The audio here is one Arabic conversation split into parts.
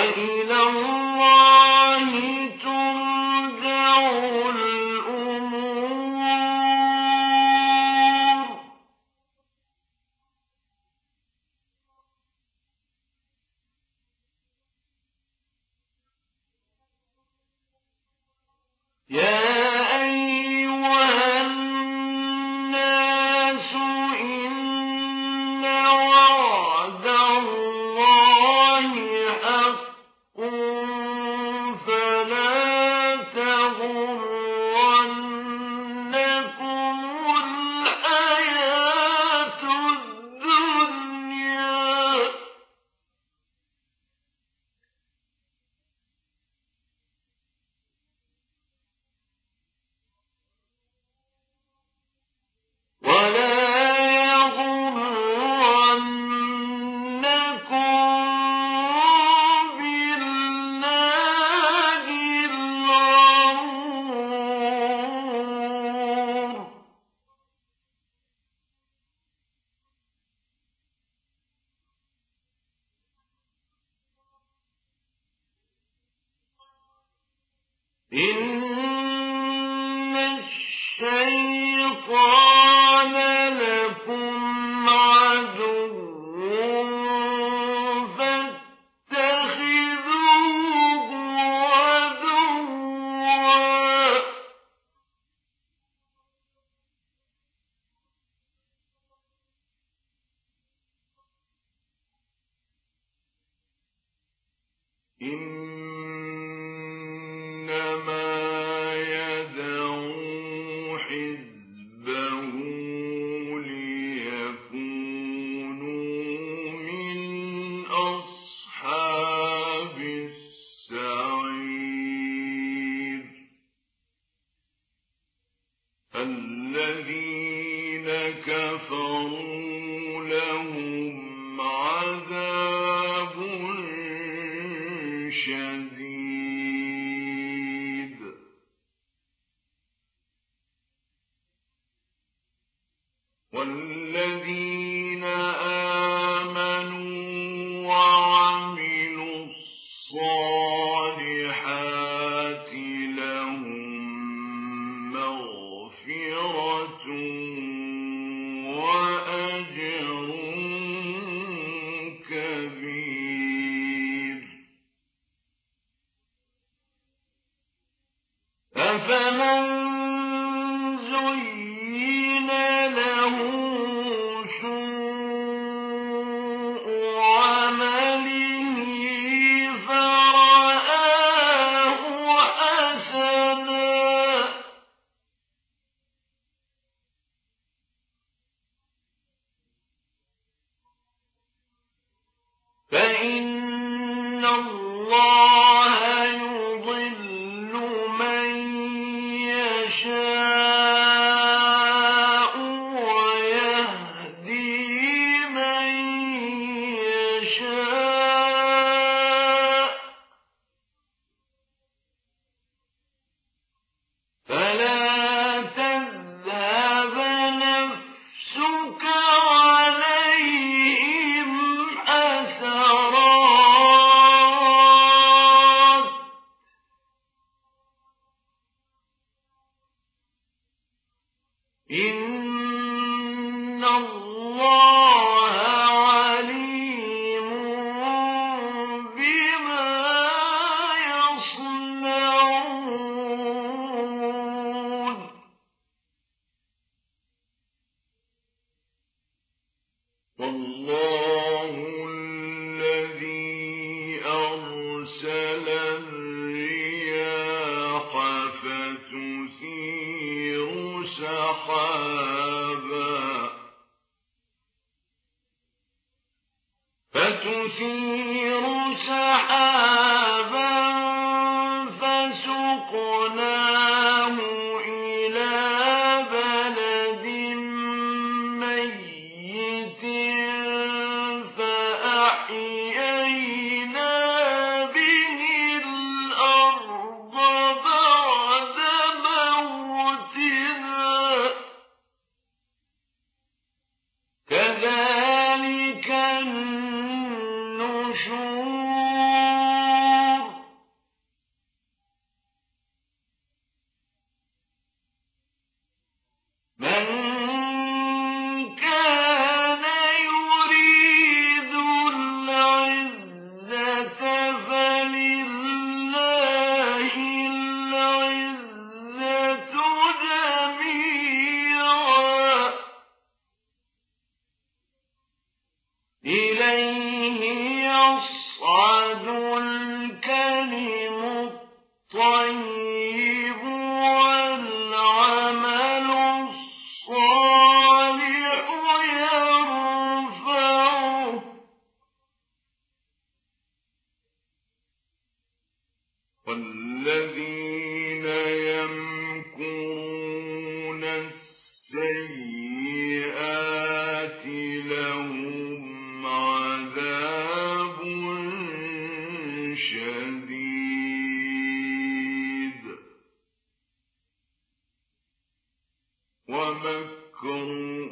وإلى الله ترجع الأمور. يا أيها الناس إن وعد الله حق فلا تغرنكم الحياة الدنيا. ولا يغرنكم بالله الغرور. إن الشيطان لكم عدو فاتخذوه عدوا. إنما يدعو حزبه ليكونوا من أصحاب السعير. الذين كفروا لهم عذاب شديد. والذين آمنوا وعملوا الصالحات لهم مغفرة وأجر كبير. أفمن زين له سوء عمله فرآه حسنا فإن الله يضل من يشاء ويهدي من يشاء. فلا تذهب نفسك عليهم حسرات إن الله عليم بما يصنعون. والله الذي أرسل الرياح فتثير سحابا فسقناه إلى بلد ميت فأحيينا به الأرض بعد موتها كذلك النشور. ومكر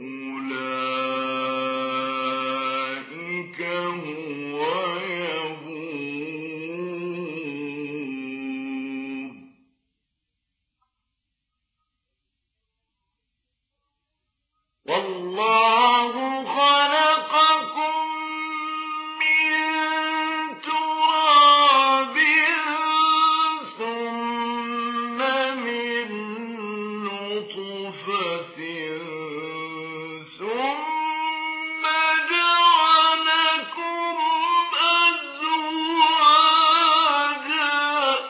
أولئك هو يبور والله خلقكم من تراب ثم من نطفة ثم جعلكم أزواجا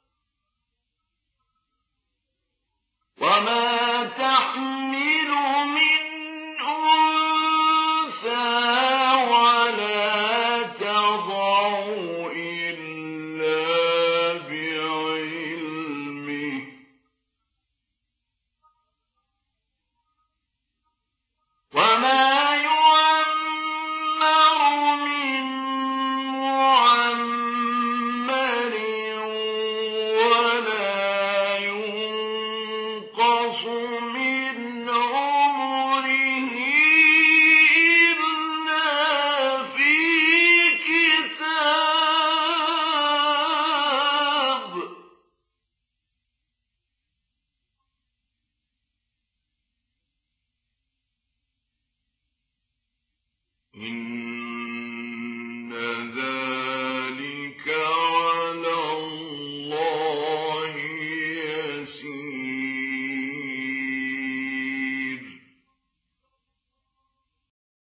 وما تحمل من أنثى ولا تضع إلا بعلمه وما يعمر من معمر ولا ينقص من عمره إلا في كتاب إن